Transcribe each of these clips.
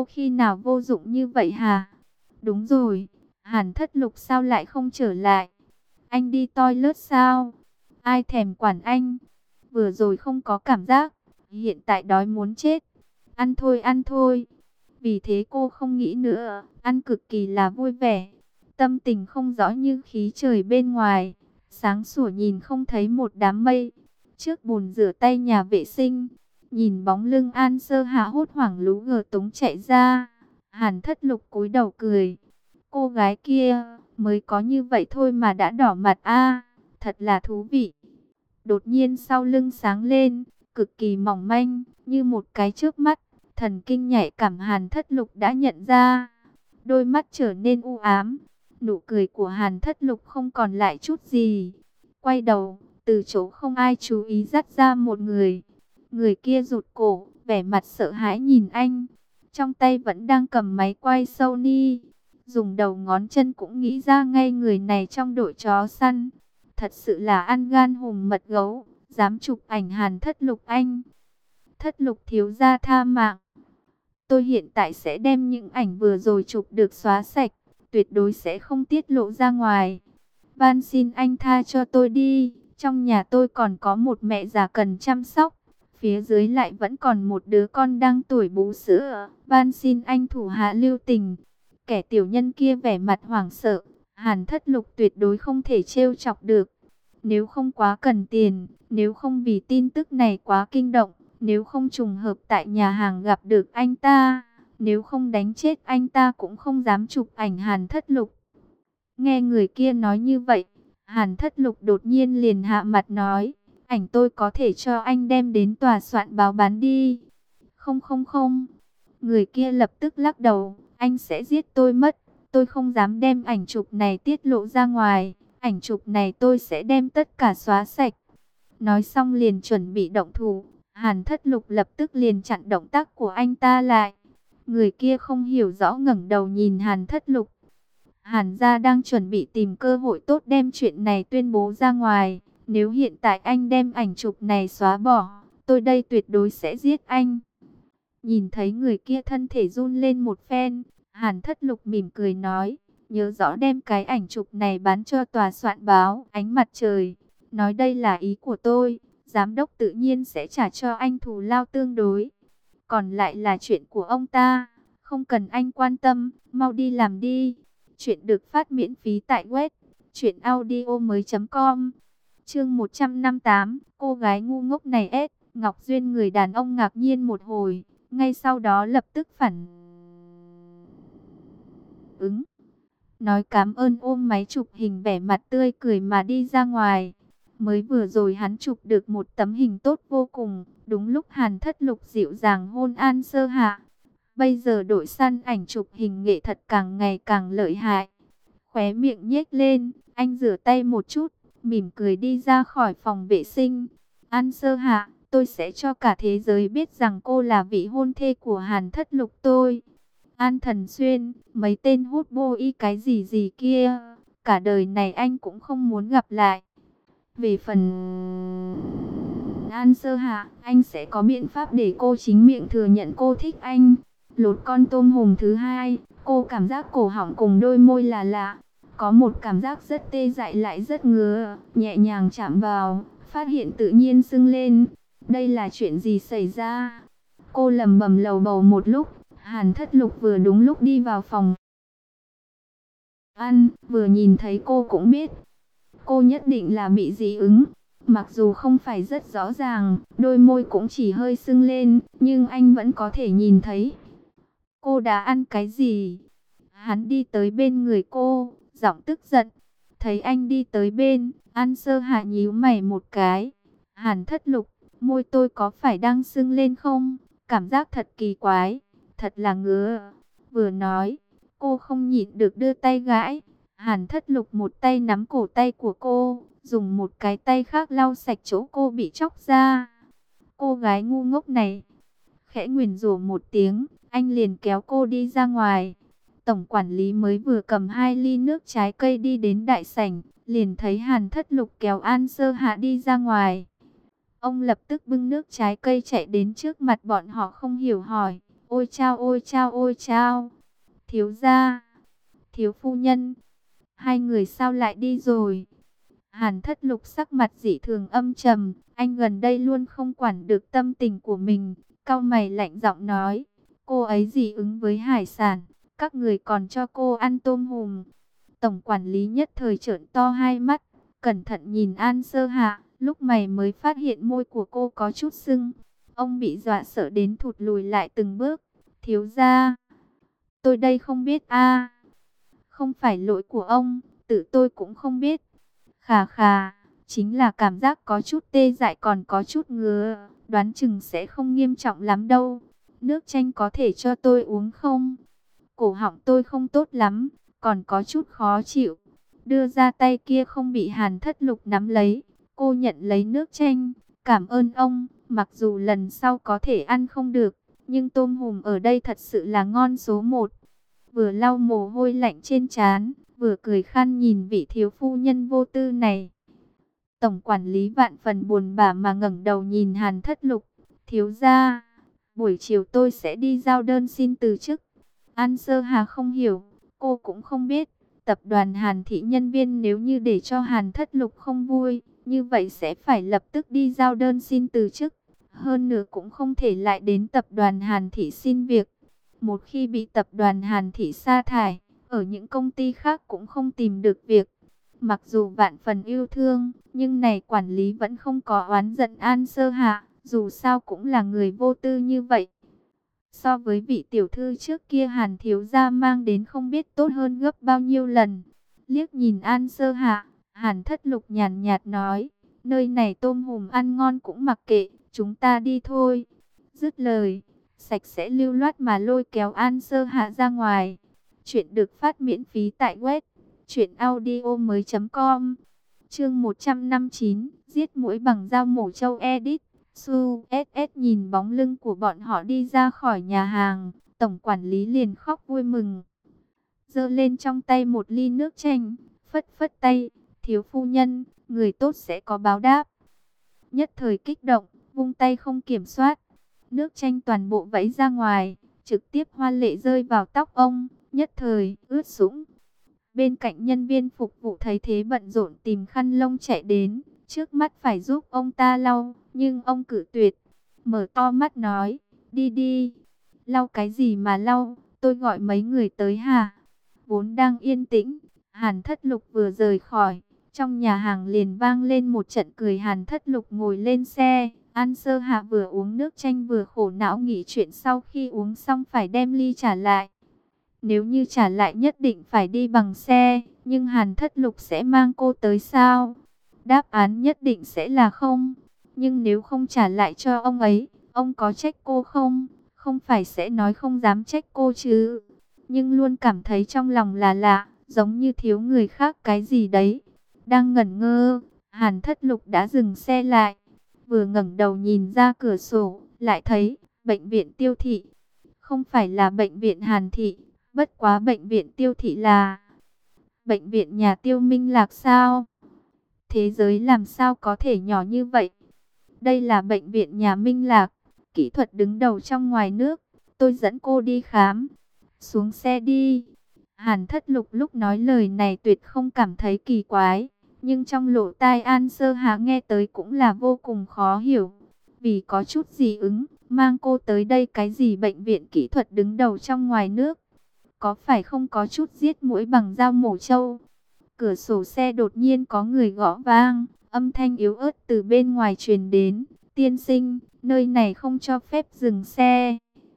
khi nào vô dụng như vậy hả? Đúng rồi, Hàn Thất Lục sao lại không trở lại? Anh đi toilet sao? Ai thèm quản anh? Vừa rồi không có cảm giác, hiện tại đói muốn chết. Ăn thôi, ăn thôi. Vì thế cô không nghĩ nữa, ăn cực kỳ là vui vẻ. Tâm tình không rõ như khí trời bên ngoài. Sáng sủa nhìn không thấy một đám mây. Trước bồn rửa tay nhà vệ sinh, nhìn bóng lưng An Sơ Hạ hốt hoảng lú gờ túng chạy ra. Hàn Thất Lục cúi đầu cười. Cô gái kia mới có như vậy thôi mà đã đỏ mặt a, thật là thú vị. Đột nhiên sau lưng sáng lên, cực kỳ mỏng manh, như một cái chớp mắt, thần kinh nhạy cảm Hàn Thất Lục đã nhận ra. Đôi mắt trở nên u ám, nụ cười của Hàn Thất Lục không còn lại chút gì. Quay đầu, từ chỗ không ai chú ý dắt ra một người. Người kia rụt cổ, vẻ mặt sợ hãi nhìn anh. Trong tay vẫn đang cầm máy quay Sony. Dùng đầu ngón chân cũng nghĩ ra ngay người này trong đội chó săn. Thật sự là ăn gan hùm mật gấu, dám chụp ảnh Hàn Thất Lục anh. Thất Lục thiếu gia tha mạng. Tôi hiện tại sẽ đem những ảnh vừa rồi chụp được xóa sạch, tuyệt đối sẽ không tiết lộ ra ngoài. Van xin anh tha cho tôi đi, trong nhà tôi còn có một mẹ già cần chăm sóc. Phía dưới lại vẫn còn một đứa con đang tuổi bú sữa. Van xin anh thủ hạ lưu tình. Kẻ tiểu nhân kia vẻ mặt hoảng sợ. Hàn Thất Lục tuyệt đối không thể trêu chọc được. Nếu không quá cần tiền, nếu không vì tin tức này quá kinh động, nếu không trùng hợp tại nhà hàng gặp được anh ta, nếu không đánh chết anh ta cũng không dám chụp ảnh Hàn Thất Lục. Nghe người kia nói như vậy, Hàn Thất Lục đột nhiên liền hạ mặt nói, ảnh tôi có thể cho anh đem đến tòa soạn báo bán đi. Không không không, người kia lập tức lắc đầu, anh sẽ giết tôi mất, tôi không dám đem ảnh chụp này tiết lộ ra ngoài, ảnh chụp này tôi sẽ đem tất cả xóa sạch. Nói xong liền chuẩn bị động thủ, Hàn Thất Lục lập tức liền chặn động tác của anh ta lại. Người kia không hiểu rõ ngẩng đầu nhìn Hàn Thất Lục. Hàn gia đang chuẩn bị tìm cơ hội tốt đem chuyện này tuyên bố ra ngoài. Nếu hiện tại anh đem ảnh chụp này xóa bỏ, tôi đây tuyệt đối sẽ giết anh. Nhìn thấy người kia thân thể run lên một phen, Hàn Thất Lục mỉm cười nói, nhớ rõ đem cái ảnh chụp này bán cho tòa soạn báo Ánh Mặt Trời. Nói đây là ý của tôi, giám đốc tự nhiên sẽ trả cho anh thù lao tương đối. Còn lại là chuyện của ông ta, không cần anh quan tâm, mau đi làm đi. Chuyện được phát miễn phí tại web truyệnaudiomoi.com. Chương 158, cô gái ngu ngốc này S. Ngọc Duyên người đàn ông ngạc nhiên một hồi, ngay sau đó lập tức phản ứng. Nói cảm ơn ôm máy chụp hình vẻ mặt tươi cười mà đi ra ngoài. Mới vừa rồi hắn chụp được một tấm hình tốt vô cùng, đúng lúc Hàn Thất Lục dịu dàng hôn An Sơ Hạ. Bây giờ đội săn ảnh chụp hình nghệ thuật càng ngày càng lợi hại. Khóe miệng nhếch lên, anh rửa tay một chút, mỉm cười đi ra khỏi phòng vệ sinh. An Sơ Hạ, tôi sẽ cho cả thế giới biết rằng cô là vị hôn thê của Hàn Thất Lục tôi. An Thần Xuyên, mấy tên hút bô y cái gì gì kia, cả đời này anh cũng không muốn gặp lại. Về phần An Sơ Hạ, anh sẽ có biện pháp để cô chính miệng thừa nhận cô thích anh. Lột con tôm hùm thứ hai, cô cảm giác cổ họng cùng đôi môi là lạ. Có một cảm giác rất tê dại lại rất ngứa, nhẹ nhàng chạm vào, phát hiện tự nhiên sưng lên. Đây là chuyện gì xảy ra? Cô lẩm bẩm lầu bầu một lúc, Hàn Thất Lục vừa đúng lúc đi vào phòng ăn, vừa nhìn thấy cô cũng biết. Cô nhất định là bị dị ứng. Mặc dù không phải rất rõ ràng, đôi môi cũng chỉ hơi sưng lên, nhưng anh vẫn có thể nhìn thấy. Cô đã ăn cái gì? Hắn đi tới bên người cô, giọng tức giận. Thấy anh đi tới bên, An Sơ Hạ nhíu mày một cái. Hàn Thất Lục, môi tôi có phải đang sưng lên không? Cảm giác thật kỳ quái, thật là ngứa. Vừa nói, cô không nhịn được đưa tay gãi. Hàn Thất Lục một tay nắm cổ tay của cô, dùng một cái tay khác lau sạch chỗ cô bị chóc ra. Cô gái ngu ngốc này. Khẽ nguyền rủa một tiếng, anh liền kéo cô đi ra ngoài. Tổng quản lý mới vừa cầm 2 ly nước trái cây đi đến đại sảnh, liền thấy Hàn Thất Lục kéo An Sơ Hạ đi ra ngoài. Ông lập tức bưng nước trái cây chạy đến trước mặt bọn họ không hiểu hỏi, Ôi chao, ôi chao, ôi chao. Thiếu gia, thiếu phu nhân, hai người sao lại đi rồi? Hàn Thất Lục sắc mặt dị thường âm trầm, anh gần đây luôn không quản được tâm tình của mình, cau mày lạnh giọng nói, cô ấy dị ứng với hải sản, các người còn cho cô ăn tôm hùm. Tổng quản lý nhất thời trợn to hai mắt, cẩn thận nhìn An Sơ Hạ, lúc mày mới phát hiện môi của cô có chút sưng. Ông bị dọa sợ đến thụt lùi lại từng bước. Thiếu gia, tôi đây không biết a, không phải lỗi của ông, tự tôi cũng không biết. Khà khà, chính là cảm giác có chút tê dại còn có chút ngứa, đoán chừng sẽ không nghiêm trọng lắm đâu. Nước chanh có thể cho tôi uống không? Cổ họng tôi không tốt lắm, còn có chút khó chịu. Đưa ra tay kia không bị Hàn Thất Lục nắm lấy, cô nhận lấy nước chanh. Cảm ơn ông, mặc dù lần sau có thể ăn không được, nhưng tôm hùm ở đây thật sự là ngon số một. Vừa lau mồ hôi lạnh trên trán, vừa cười khan nhìn vị thiếu phu nhân vô tư này. Tổng quản lý vạn phần buồn bã mà ngẩng đầu nhìn Hàn Thất Lục. Thiếu gia, buổi chiều tôi sẽ đi giao đơn xin từ chức. An Sơ Hà không hiểu, cô cũng không biết. Tập đoàn Hàn Thị nhân viên nếu như để cho Hàn Thất Lục không vui, như vậy sẽ phải lập tức đi giao đơn xin từ chức. Hơn nữa cũng không thể lại đến tập đoàn Hàn Thị xin việc. Một khi bị tập đoàn Hàn Thị sa thải, ở những công ty khác cũng không tìm được việc. Mặc dù vạn phần yêu thương, nhưng này quản lý vẫn không có oán giận An Sơ Hạ, dù sao cũng là người vô tư như vậy. So với vị tiểu thư trước kia Hàn thiếu gia mang đến không biết tốt hơn gấp bao nhiêu lần. Liếc nhìn An Sơ Hạ, Hàn Thất Lục nhàn nhạt nói, nơi này tôm hùm ăn ngon cũng mặc kệ, chúng ta đi thôi. Dứt lời, sạch sẽ lưu loát mà lôi kéo An Sơ Hạ ra ngoài. Chuyện được phát miễn phí tại web truyệnaudiomoi.com. Chương 159, giết muỗi bằng dao mổ trâu edit. Su SS nhìn bóng lưng của bọn họ đi ra khỏi nhà hàng, tổng quản lý liền khóc vui mừng. Giơ lên trong tay một ly nước chanh, phất phất tay, thiếu phu nhân, người tốt sẽ có báo đáp. Nhất thời kích động, vung tay không kiểm soát. Nước chanh toàn bộ vẫy ra ngoài, trực tiếp hoa lệ rơi vào tóc ông, nhất thời ướt sũng. Bên cạnh nhân viên phục vụ thấy thế bận rộn tìm khăn lông chạy đến, trước mắt phải giúp ông ta lau, nhưng ông cự tuyệt. Mở to mắt nói, đi đi, lau cái gì mà lau, tôi gọi mấy người tới hả? Vốn đang yên tĩnh, Hàn Thất Lục vừa rời khỏi, trong nhà hàng liền vang lên một trận cười. Hàn Thất Lục ngồi lên xe, An Sơ Hạ vừa uống nước chanh vừa khổ não nghĩ chuyện sau khi uống xong phải đem ly trả lại. Nếu như trả lại nhất định phải đi bằng xe, nhưng Hàn Thất Lục sẽ mang cô tới sao? Đáp án nhất định sẽ là không. Nhưng nếu không trả lại cho ông ấy, ông có trách cô không? Không phải sẽ nói không dám trách cô chứ. Nhưng luôn cảm thấy trong lòng là lạ, giống như thiếu người khác cái gì đấy. Đang ngẩn ngơ, Hàn Thất Lục đã dừng xe lại. Vừa ngẩng đầu nhìn ra cửa sổ, lại thấy bệnh viện Tiêu Thị. Không phải là bệnh viện Hàn Thị, bất quá bệnh viện Tiêu Thị là bệnh viện nhà Tiêu Minh Lạc sao? Thế giới làm sao có thể nhỏ như vậy? Đây là bệnh viện nhà Minh Lạc, kỹ thuật đứng đầu trong ngoài nước. Tôi dẫn cô đi khám. Xuống xe đi. Hàn Thất Lục lúc nói lời này tuyệt không cảm thấy kỳ quái, nhưng trong lỗ tai An Sơ Hà nghe tới cũng là vô cùng khó hiểu. Vì có chút dị ứng, mang cô tới đây cái gì bệnh viện kỹ thuật đứng đầu trong ngoài nước? Có phải không có chút giết muỗi bằng dao mổ trâu? Cửa sổ xe đột nhiên có người gõ vang, âm thanh yếu ớt từ bên ngoài truyền đến. Tiên sinh, nơi này không cho phép dừng xe.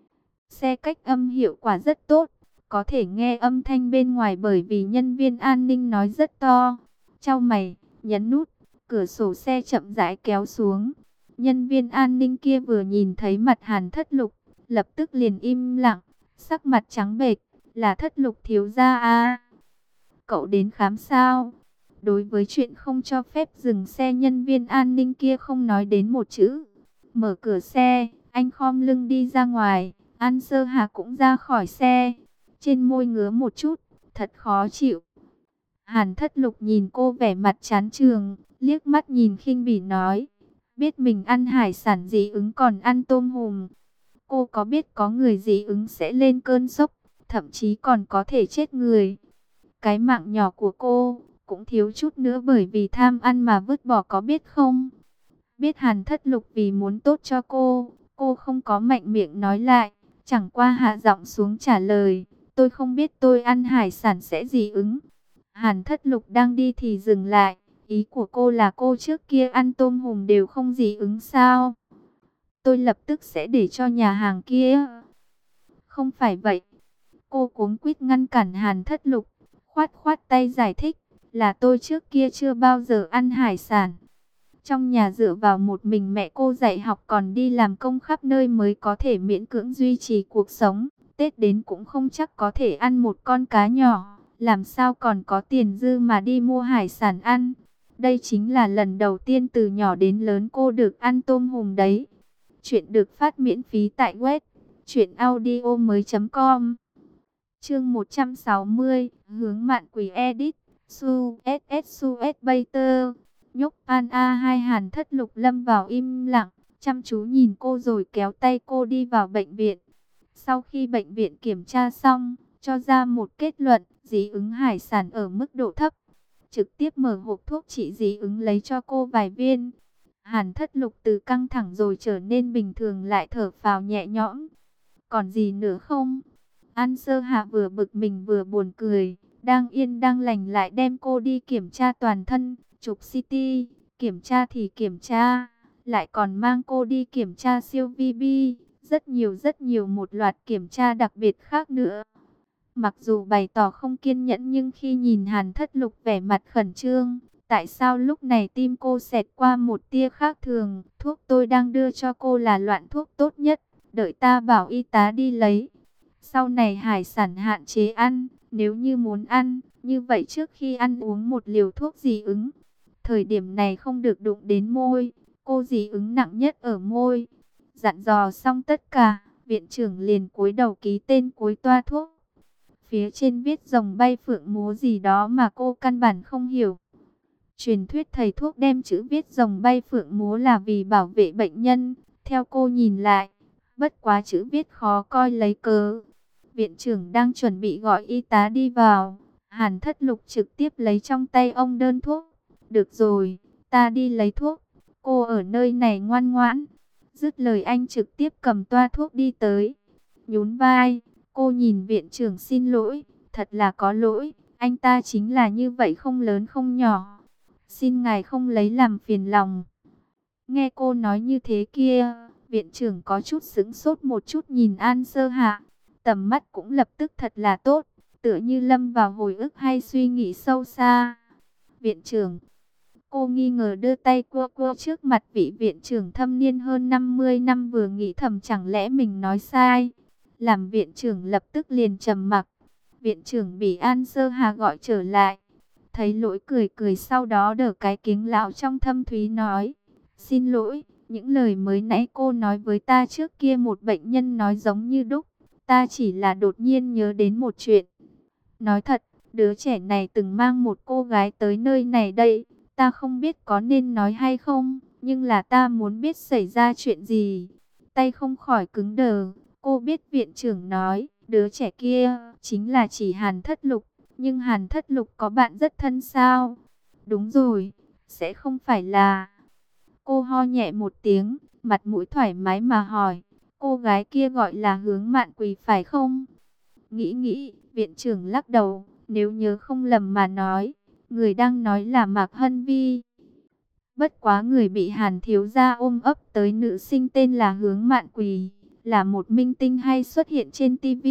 Xe cách âm hiệu quả rất tốt, có thể nghe âm thanh bên ngoài bởi vì nhân viên an ninh nói rất to. Chau mày, nhấn nút, cửa sổ xe chậm rãi kéo xuống. Nhân viên an ninh kia vừa nhìn thấy mặt Hàn Thất Lục, lập tức liền im lặng, sắc mặt trắng bệch, là Thất Lục thiếu gia à? Cậu đến khám sao? Đối với chuyện không cho phép dừng xe, nhân viên an ninh kia không nói đến một chữ. Mở cửa xe, anh khom lưng đi ra ngoài, An Sơ Hà cũng ra khỏi xe. Trên môi ngứa một chút, thật khó chịu. Hàn Thất Lục nhìn cô vẻ mặt chán chường, liếc mắt nhìn khinh bỉ nói, biết mình ăn hải sản dị ứng còn ăn tôm hùm. Cô có biết có người dị ứng sẽ lên cơn sốc, thậm chí còn có thể chết người. Cái mạng nhỏ của cô cũng thiếu chút nữa bởi vì tham ăn mà vứt bỏ, có biết không? Biết Hàn Thất Lục vì muốn tốt cho cô không có mạnh miệng nói lại, chẳng qua hạ giọng xuống trả lời, tôi không biết tôi ăn hải sản sẽ dị ứng. Hàn Thất Lục đang đi thì dừng lại, ý của cô là cô trước kia ăn tôm hùm đều không dị ứng sao? Tôi lập tức sẽ để cho nhà hàng kia. Không phải vậy. Cô cuống quýt ngăn cản Hàn Thất Lục, khoát khoát tay giải thích, là tôi trước kia chưa bao giờ ăn hải sản. Trong nhà dựa vào một mình mẹ cô dạy học còn đi làm công khắp nơi mới có thể miễn cưỡng duy trì cuộc sống. Tết đến cũng không chắc có thể ăn một con cá nhỏ, làm sao còn có tiền dư mà đi mua hải sản ăn. Đây chính là lần đầu tiên từ nhỏ đến lớn cô được ăn tôm hùm đấy. Chuyện được phát miễn phí tại web truyệnaudiomoi.com. Chương 160, hướng mạn quỷ edit, Su SS Su S Bater. Nhúc An A hai Hàn Thất Lục lâm vào im lặng, chăm chú nhìn cô rồi kéo tay cô đi vào bệnh viện. Sau khi bệnh viện kiểm tra xong, cho ra một kết luận, dị ứng hải sản ở mức độ thấp. Trực tiếp mở hộp thuốc trị dị ứng lấy cho cô vài viên. Hàn Thất Lục từ căng thẳng rồi trở nên bình thường lại thở phào nhẹ nhõm. Còn gì nữa không? An Sơ Hạ vừa bực mình vừa buồn cười, đang yên đang lành lại đem cô đi kiểm tra toàn thân, chụp CT, kiểm tra thì kiểm tra, lại còn mang cô đi kiểm tra siêu VB, rất nhiều một loạt kiểm tra đặc biệt khác nữa. Mặc dù bày tỏ không kiên nhẫn nhưng khi nhìn Hàn Thất Lục vẻ mặt khẩn trương, tại sao lúc này tim cô xẹt qua một tia khác thường? Thuốc tôi đang đưa cho cô là loại thuốc tốt nhất, đợi ta bảo y tá đi lấy. Sau này hải sản hạn chế ăn, nếu như muốn ăn, như vậy trước khi ăn uống một liều thuốc dị ứng. Thời điểm này không được đụng đến môi, cô dị ứng nặng nhất ở môi. Dặn dò xong tất cả, viện trưởng liền cúi đầu ký tên cuối toa thuốc. Phía trên viết rồng bay phượng múa gì đó mà cô căn bản không hiểu. Truyền thuyết thầy thuốc đem chữ viết rồng bay phượng múa là vì bảo vệ bệnh nhân. Theo cô nhìn lại, bất quá chữ viết khó coi lấy cớ. Viện trưởng đang chuẩn bị gọi y tá đi vào. Hàn Thất Lục trực tiếp lấy trong tay ông đơn thuốc. Được rồi, ta đi lấy thuốc. Cô ở nơi này ngoan ngoãn. Dứt lời anh trực tiếp cầm toa thuốc đi tới. Nhún vai, cô nhìn viện trưởng xin lỗi. Thật là có lỗi, anh ta chính là như vậy không lớn không nhỏ. Xin ngài không lấy làm phiền lòng. Nghe cô nói như thế kia, viện trưởng có chút sững sốt một chút nhìn An Sơ Hạ. Tầm mắt cũng lập tức thật là tốt, tựa như lâm vào hồi ức hay suy nghĩ sâu xa. Viện trưởng, cô nghi ngờ đưa tay cua cua trước mặt vị viện trưởng thâm niên hơn 50 năm vừa nghĩ thầm chẳng lẽ mình nói sai. Làm viện trưởng lập tức liền trầm mặc. Viện trưởng bị An Sơ Hà gọi trở lại. Thấy lỗi cười cười sau đó đỡ cái kính lão trong thâm thúy nói. Xin lỗi, những lời mới nãy cô nói với ta trước kia một bệnh nhân nói giống như đúc. Ta chỉ là đột nhiên nhớ đến một chuyện. Nói thật, đứa trẻ này từng mang một cô gái tới nơi này đây. Ta không biết có nên nói hay không, nhưng là ta muốn biết xảy ra chuyện gì. Tay không khỏi cứng đờ, cô biết viện trưởng nói, đứa trẻ kia chính là chỉ Hàn Thất Lục. Nhưng Hàn Thất Lục có bạn rất thân sao? Đúng rồi, sẽ không phải là... Cô ho nhẹ một tiếng, mặt mũi thoải mái mà hỏi, cô gái kia gọi là Hướng Mạn Quỳ phải không? Nghĩ, viện trưởng lắc đầu, nếu nhớ không lầm mà nói, người đang nói là Mạc Hân Vi. Bất quá người bị Hàn thiếu gia ôm ấp tới nữ sinh tên là Hướng Mạn Quỳ, là một minh tinh hay xuất hiện trên TV.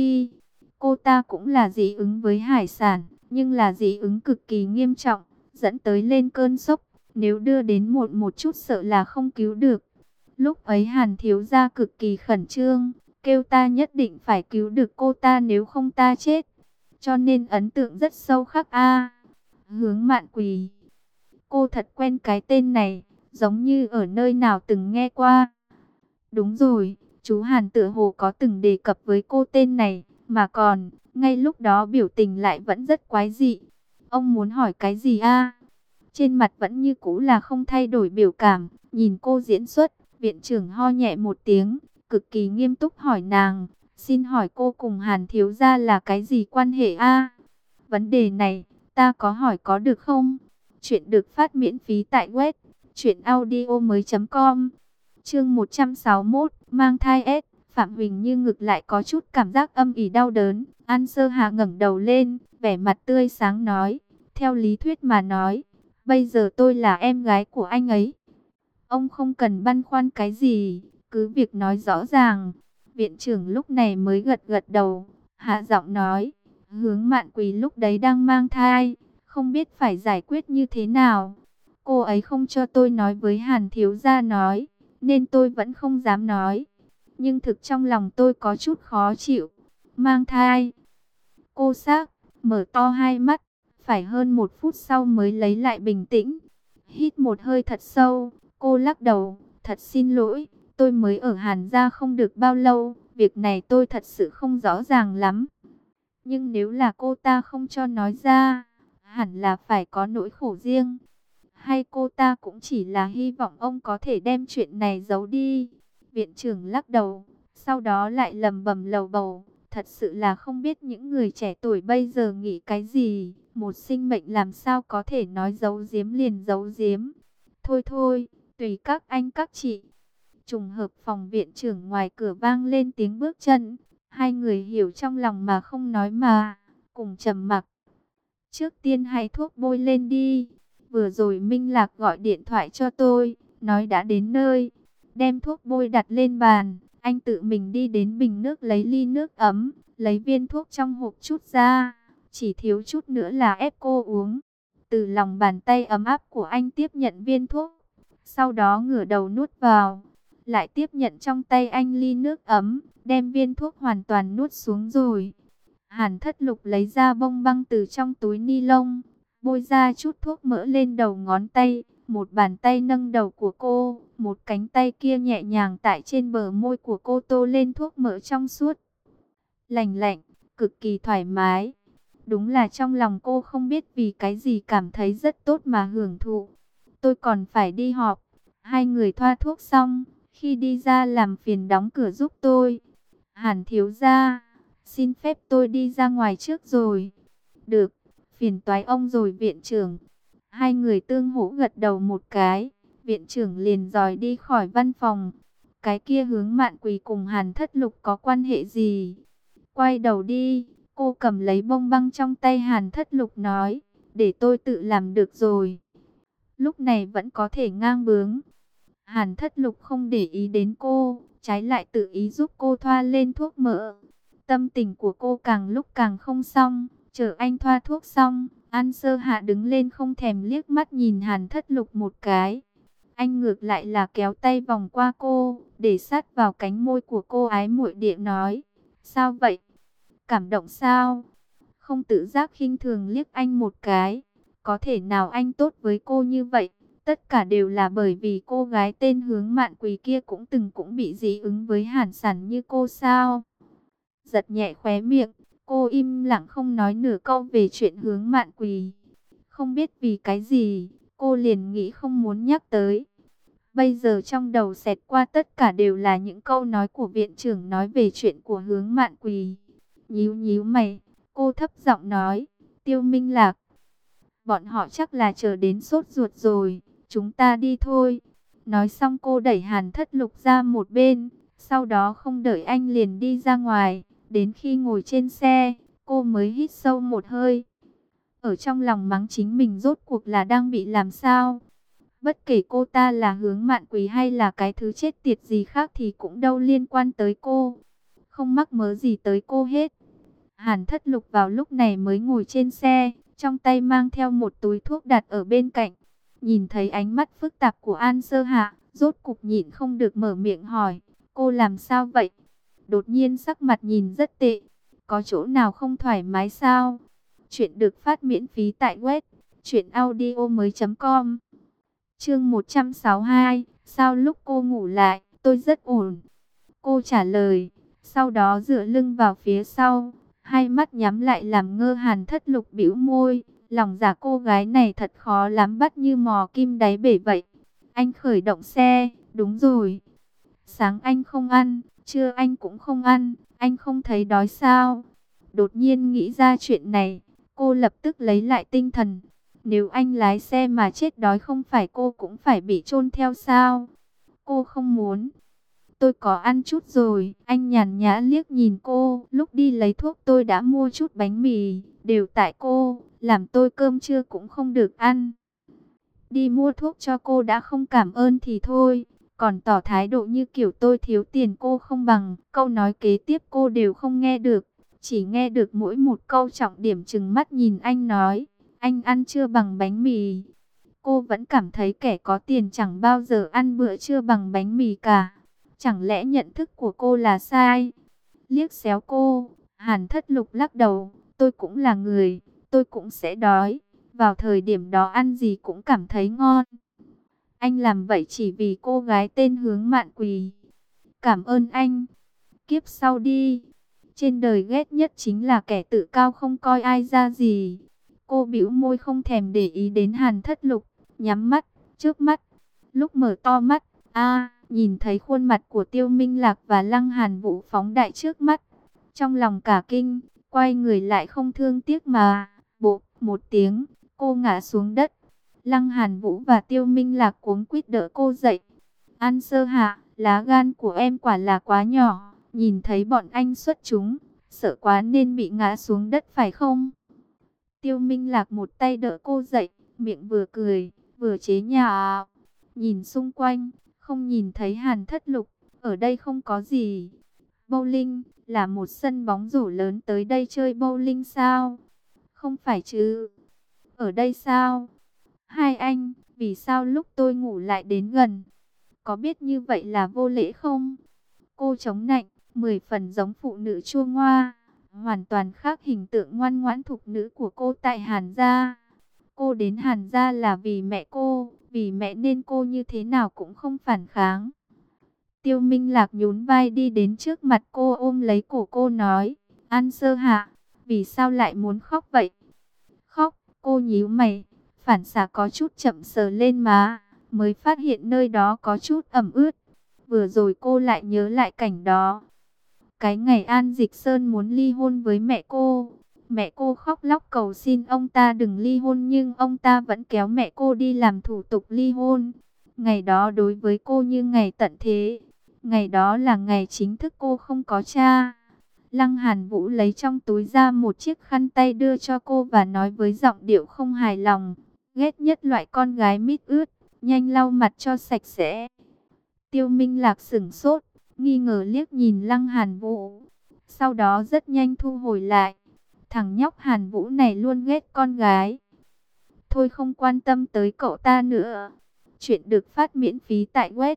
Cô ta cũng là dị ứng với hải sản, nhưng là dị ứng cực kỳ nghiêm trọng, dẫn tới lên cơn sốc. Nếu đưa đến một chút sợ là không cứu được. Lúc ấy Hàn thiếu gia cực kỳ khẩn trương, kêu ta nhất định phải cứu được cô ta nếu không ta chết. Cho nên ấn tượng rất sâu khắc a. Hướng Mạn Quỳ. Cô thật quen cái tên này, giống như ở nơi nào từng nghe qua. Đúng rồi, chú Hàn tựa hồ có từng đề cập với cô tên này, mà còn, ngay lúc đó biểu tình lại vẫn rất quái dị. Ông muốn hỏi cái gì a? Trên mặt vẫn như cũ là không thay đổi biểu cảm, nhìn cô diễn xuất, viện trưởng ho nhẹ một tiếng, cực kỳ nghiêm túc hỏi nàng, xin hỏi cô cùng Hàn thiếu gia là cái gì quan hệ a? Vấn đề này, ta có hỏi có được không? Chuyện được phát miễn phí tại web truyệnaudiomoi.com. Chương 161, mang thai S. Phạm Huỳnh Như ngực lại có chút cảm giác âm ỉ đau đớn. An Sơ Hà ngẩng đầu lên, vẻ mặt tươi sáng nói, theo lý thuyết mà nói, bây giờ tôi là em gái của anh ấy. Ông không cần băn khoăn cái gì, cứ việc nói rõ ràng. Viện trưởng lúc này mới gật gật đầu, hạ giọng nói, Hướng Mạn Quỳ lúc đấy đang mang thai, không biết phải giải quyết như thế nào. Cô ấy không cho tôi nói với Hàn thiếu gia nói, nên tôi vẫn không dám nói. Nhưng thực trong lòng tôi có chút khó chịu. Mang thai. Cô xác, mở to hai mắt, phải hơn 1 phút sau mới lấy lại bình tĩnh. Hít một hơi thật sâu, cô lắc đầu, thật xin lỗi, tôi mới ở Hàn gia không được bao lâu, việc này tôi thật sự không rõ ràng lắm. Nhưng nếu là cô ta không cho nói ra, hẳn là phải có nỗi khổ riêng. Hay cô ta cũng chỉ là hy vọng ông có thể đem chuyện này giấu đi. Viện trưởng lắc đầu, sau đó lại lẩm bẩm lầu bầu. Thật sự là không biết những người trẻ tuổi bây giờ nghĩ cái gì. Một sinh mệnh làm sao có thể nói giấu giếm liền giấu giếm. Thôi thôi, tùy các anh các chị. Trùng hợp phòng viện trưởng ngoài cửa vang lên tiếng bước chân. Hai người hiểu trong lòng mà không nói mà, cùng trầm mặc. Trước tiên hãy thuốc bôi lên đi. Vừa rồi Minh Lạc gọi điện thoại cho tôi, nói đã đến nơi. Đem thuốc bôi đặt lên bàn, anh tự mình đi đến bình nước lấy ly nước ấm, lấy viên thuốc trong hộp chút ra. Chỉ thiếu chút nữa là ép cô uống. Từ lòng bàn tay ấm áp của anh tiếp nhận viên thuốc, sau đó ngửa đầu nuốt vào. Lại tiếp nhận trong tay anh ly nước ấm, đem viên thuốc hoàn toàn nuốt xuống rồi. Hàn Thất Lục lấy ra bông băng từ trong túi ni lông, bôi ra chút thuốc mỡ lên đầu ngón tay. Một bàn tay nâng đầu của cô, một cánh tay kia nhẹ nhàng tại trên bờ môi của cô tô lên thuốc mỡ trong suốt. Lành lạnh, cực kỳ thoải mái. Đúng là trong lòng cô không biết vì cái gì cảm thấy rất tốt mà hưởng thụ. Tôi còn phải đi họp. Hai người thoa thuốc xong, khi đi ra làm phiền đóng cửa giúp tôi. Hàn thiếu gia, xin phép tôi đi ra ngoài trước rồi. Được, phiền toái ông rồi viện trưởng. Hai người tương hỗ gật đầu một cái, viện trưởng liền dòi đi khỏi văn phòng. Cái kia Hướng Mạn Quỳ cùng Hàn Thất Lục có quan hệ gì? Quay đầu đi, cô cầm lấy bông băng trong tay Hàn Thất Lục nói, để tôi tự làm được rồi. Lúc này vẫn có thể ngang bướng. Hàn Thất Lục không để ý đến cô, trái lại tự ý giúp cô thoa lên thuốc mỡ. Tâm tình của cô càng lúc càng không xong, chờ anh thoa thuốc xong, An Sơ Hạ đứng lên không thèm liếc mắt nhìn Hàn Thất Lục một cái. Anh ngược lại là kéo tay vòng qua cô, để sát vào cánh môi của cô ái muội địa nói, sao vậy? Cảm động sao? Không tự giác khinh thường liếc anh một cái. Có thể nào anh tốt với cô như vậy? Tất cả đều là bởi vì cô gái tên Hướng Mạn Quỳ kia cũng bị dị ứng với Hàn Sản như cô sao? Giật nhẹ khóe miệng, cô im lặng không nói nửa câu về chuyện Hướng Mạn Quỳ. Không biết vì cái gì, cô liền nghĩ không muốn nhắc tới. Bây giờ trong đầu xẹt qua tất cả đều là những câu nói của viện trưởng nói về chuyện của Hướng Mạn Quỳ. Nhíu nhíu mày, cô thấp giọng nói, Tiêu Minh Lạc, bọn họ chắc là chờ đến sốt ruột rồi, chúng ta đi thôi. Nói xong cô đẩy Hàn Thất Lục ra một bên, sau đó không đợi anh liền đi ra ngoài. Đến khi ngồi trên xe, cô mới hít sâu một hơi. Ở trong lòng mắng chính mình rốt cuộc là đang bị làm sao. Bất kể cô ta là Hướng Mạn Quỳ hay là cái thứ chết tiệt gì khác thì cũng đâu liên quan tới cô. Không mắc mớ gì tới cô hết. Hàn Thất Lục vào lúc này mới ngồi trên xe, trong tay mang theo một túi thuốc đặt ở bên cạnh. Nhìn thấy ánh mắt phức tạp của An Sơ Hạ, rốt cục nhịn không được mở miệng hỏi, cô làm sao vậy? Đột nhiên sắc mặt nhìn rất tệ, có chỗ nào không thoải mái sao? Chuyện được phát miễn phí tại web truyệnaudiomoi.com. Chương 162, sao lúc cô ngủ lại, tôi rất ổn. Cô trả lời, sau đó dựa lưng vào phía sau, hai mắt nhắm lại làm ngơ. Hàn Thất Lục bĩu môi, lòng dạ cô gái này thật khó lắm bắt như mò kim đáy bể vậy. Anh khởi động xe, đúng rồi. Sáng anh không ăn, Chưa anh cũng không ăn, anh không thấy đói sao? Đột nhiên nghĩ ra chuyện này, cô lập tức lấy lại tinh thần. Nếu anh lái xe mà chết đói không phải cô cũng phải bị chôn theo sao? Cô không muốn. Tôi có ăn chút rồi, anh nhàn nhã liếc nhìn cô. Lúc đi lấy thuốc tôi đã mua chút bánh mì, đều tại cô, làm tôi cơm trưa cũng không được ăn. Đi mua thuốc cho cô đã không cảm ơn thì thôi, còn tỏ thái độ như kiểu tôi thiếu tiền cô không bằng. Câu nói kế tiếp cô đều không nghe được, chỉ nghe được mỗi một câu trọng điểm trừng mắt nhìn anh nói, anh ăn chưa bằng bánh mì. Cô vẫn cảm thấy kẻ có tiền chẳng bao giờ ăn bữa trưa bằng bánh mì cả. Chẳng lẽ nhận thức của cô là sai? Liếc xéo cô, Hàn Thất Lục lắc đầu, tôi cũng là người, tôi cũng sẽ đói. Vào thời điểm đó ăn gì cũng cảm thấy ngon. Anh làm vậy chỉ vì cô gái tên Hướng Mạn Quỳ. Cảm ơn anh. Kiếp sau đi. Trên đời ghét nhất chính là kẻ tự cao không coi ai ra gì. Cô bĩu môi không thèm để ý đến Hàn Thất Lục, nhắm mắt, trước mắt. Lúc mở to mắt, nhìn thấy khuôn mặt của Tiêu Minh Lạc và Lăng Hàn Vũ phóng đại trước mắt. Trong lòng cả kinh, quay người lại không thương tiếc mà, bộp một tiếng, cô ngã xuống đất. Lăng Hàn Vũ và Tiêu Minh Lạc cuống quýt đỡ cô dậy. An Sơ Hạ, lá gan của em quả là quá nhỏ, nhìn thấy bọn anh xuất chúng, sợ quá nên bị ngã xuống đất phải không? Tiêu Minh Lạc một tay đỡ cô dậy, miệng vừa cười, vừa chế nhạo. Nhìn xung quanh, không nhìn thấy Hàn Thất Lục, ở đây không có gì. Bowling, là một sân bóng rổ lớn, tới đây chơi bowling sao? Không phải chứ? Ở đây sao? Hai anh, vì sao lúc tôi ngủ lại đến gần? Có biết như vậy là vô lễ không? Cô chống nạnh, 10 phần giống phụ nữ chua ngoa, hoàn toàn khác hình tượng ngoan ngoãn thục nữ của cô tại Hàn gia. Cô đến Hàn gia là vì mẹ cô, vì mẹ nên cô như thế nào cũng không phản kháng. Tiêu Minh Lạc nhún vai đi đến trước mặt cô, ôm lấy cổ cô nói, An Sơ Hạ, vì sao lại muốn khóc vậy? Khóc, cô nhíu mày, phản xạ có chút chậm sờ lên má, mới phát hiện nơi đó có chút ẩm ướt. Vừa rồi cô lại nhớ lại cảnh đó. Cái ngày An Dịch Sơn muốn ly hôn với mẹ cô khóc lóc cầu xin ông ta đừng ly hôn, nhưng ông ta vẫn kéo mẹ cô đi làm thủ tục ly hôn. Ngày đó đối với cô như ngày tận thế. Ngày đó là ngày chính thức cô không có cha. Lăng Hàn Vũ lấy trong túi ra một chiếc khăn tay đưa cho cô và nói với giọng điệu không hài lòng, ghét nhất loại con gái mít ướt, nhanh lau mặt cho sạch sẽ. Tiêu Minh Lạc sửng sốt, nghi ngờ liếc nhìn Lăng Hàn Vũ, sau đó rất nhanh thu hồi lại. Thằng nhóc Hàn Vũ này luôn ghét con gái. Thôi không quan tâm tới cậu ta nữa. Chuyện được phát miễn phí tại web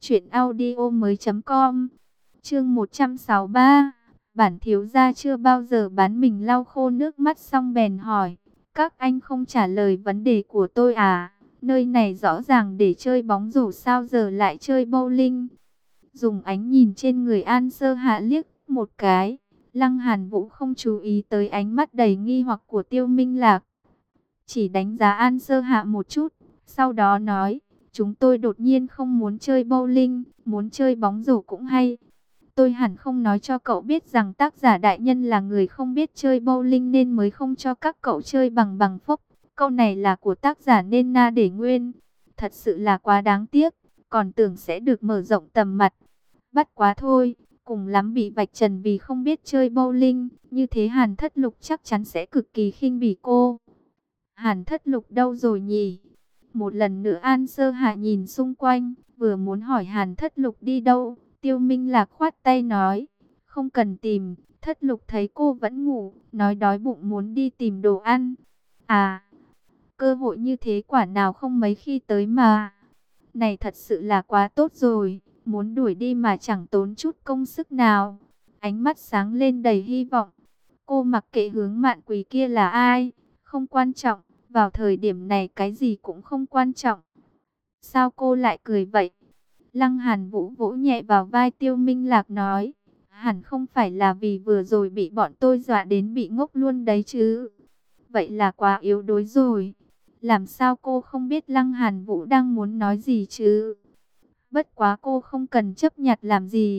truyệnaudiomoi.com. Chương 163. Bản thiếu gia chưa bao giờ bán mình, lau khô nước mắt xong bèn hỏi, các anh không trả lời vấn đề của tôi à? Nơi này rõ ràng để chơi bóng rổ, sao giờ lại chơi bowling? Dùng ánh nhìn trên người An Sơ Hạ liếc một cái, Lăng Hàn Vũ không chú ý tới ánh mắt đầy nghi hoặc của Tiêu Minh Lạc, chỉ đánh giá An Sơ Hạ một chút, sau đó nói, chúng tôi đột nhiên không muốn chơi bowling, muốn chơi bóng rổ cũng hay. Tôi hẳn không nói cho cậu biết rằng tác giả đại nhân là người không biết chơi bowling nên mới không cho các cậu chơi bằng phốc. Câu này là của tác giả nên na để nguyên. Thật sự là quá đáng tiếc, còn tưởng sẽ được mở rộng tầm mặt. Bắt quá thôi, cùng lắm bị vạch trần vì không biết chơi bowling. Như thế Hàn Thất Lục chắc chắn sẽ cực kỳ khinh bỉ cô. Hàn Thất Lục đâu rồi nhỉ? Một lần nữa An Sơ Hạ nhìn xung quanh, vừa muốn hỏi Hàn Thất Lục đi đâu. Tiêu Minh Lạc khoát tay nói, không cần tìm. Thất Lục thấy cô vẫn ngủ, nói đói bụng muốn đi tìm đồ ăn. À, cơ hội như thế quả nào không mấy khi tới mà. Này thật sự là quá tốt rồi, muốn đuổi đi mà chẳng tốn chút công sức nào. Ánh mắt sáng lên đầy hy vọng. Cô mặc kệ Hướng Mạn Quỳ kia là ai, không quan trọng, vào thời điểm này cái gì cũng không quan trọng. Sao cô lại cười vậy? Lăng Hàn Vũ vỗ nhẹ vào vai Tiêu Minh Lạc nói, hẳn không phải là vì vừa rồi bị bọn tôi dọa đến bị ngốc luôn đấy chứ. Vậy là quá yếu đuối rồi. Làm sao cô không biết Lăng Hàn Vũ đang muốn nói gì chứ? Bất quá cô không cần chấp nhặt làm gì,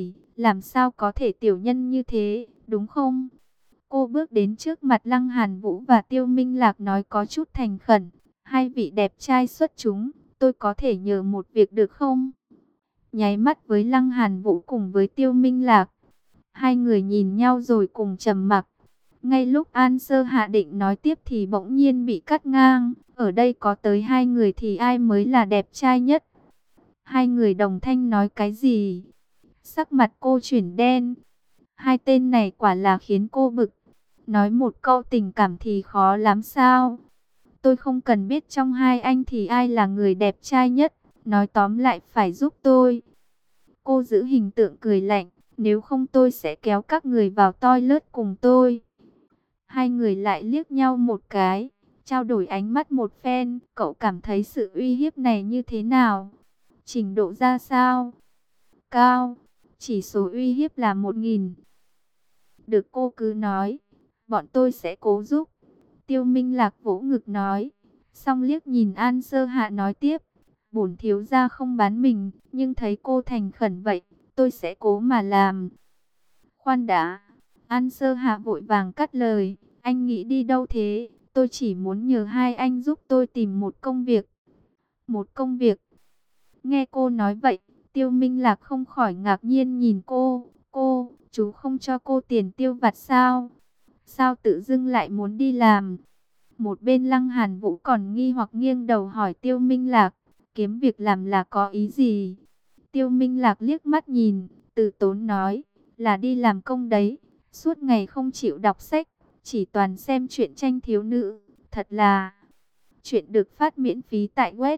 Làm sao có thể tiểu nhân như thế, đúng không? Cô bước đến trước mặt Lăng Hàn Vũ và Tiêu Minh Lạc nói có chút thành khẩn. Hai vị đẹp trai xuất chúng, tôi có thể nhờ một việc được không? Nháy mắt với Lăng Hàn Vũ cùng với Tiêu Minh Lạc. Hai người nhìn nhau rồi cùng trầm mặc. Ngay lúc An Sơ hạ định nói tiếp thì bỗng nhiên bị cắt ngang. Ở đây có tới hai người thì ai mới là đẹp trai nhất? Hai người đồng thanh nói cái gì? Sắc mặt cô chuyển đen. Hai tên này quả là khiến cô bực. Nói một câu tình cảm thì khó lắm sao? Tôi không cần biết trong hai anh thì ai là người đẹp trai nhất. Nói tóm lại phải giúp tôi. Cô giữ hình tượng cười lạnh. Nếu không tôi sẽ kéo các người vào toilet cùng tôi. Hai người lại liếc nhau một cái. Trao đổi ánh mắt một phen. Cậu cảm thấy sự uy hiếp này như thế nào? Trình độ ra sao? Cao. Chỉ số uy hiếp là 1000. Được, cô cứ nói. Bọn tôi sẽ cố giúp. Tiêu Minh Lạc vỗ ngực nói. Xong liếc nhìn An Sơ Hạ nói tiếp. Bổn thiếu gia không bán mình. Nhưng thấy cô thành khẩn vậy, tôi sẽ cố mà làm. Khoan đã. An Sơ Hạ vội vàng cắt lời. Anh nghĩ đi đâu thế? Tôi chỉ muốn nhờ hai anh giúp tôi tìm một công việc. Một công việc. Nghe cô nói vậy, Tiêu Minh Lạc không khỏi ngạc nhiên nhìn cô. Chú không cho cô tiền tiêu vặt sao? Sao tự dưng lại muốn đi làm? Một bên Lăng Hàn Vũ còn nghi hoặc nghiêng đầu hỏi Tiêu Minh Lạc. Kiếm việc làm là có ý gì? Tiêu Minh Lạc liếc mắt nhìn, từ tốn nói. Là đi làm công đấy. Suốt ngày không chịu đọc sách, chỉ toàn xem truyện tranh thiếu nữ. Thật là... Chuyện được phát miễn phí tại web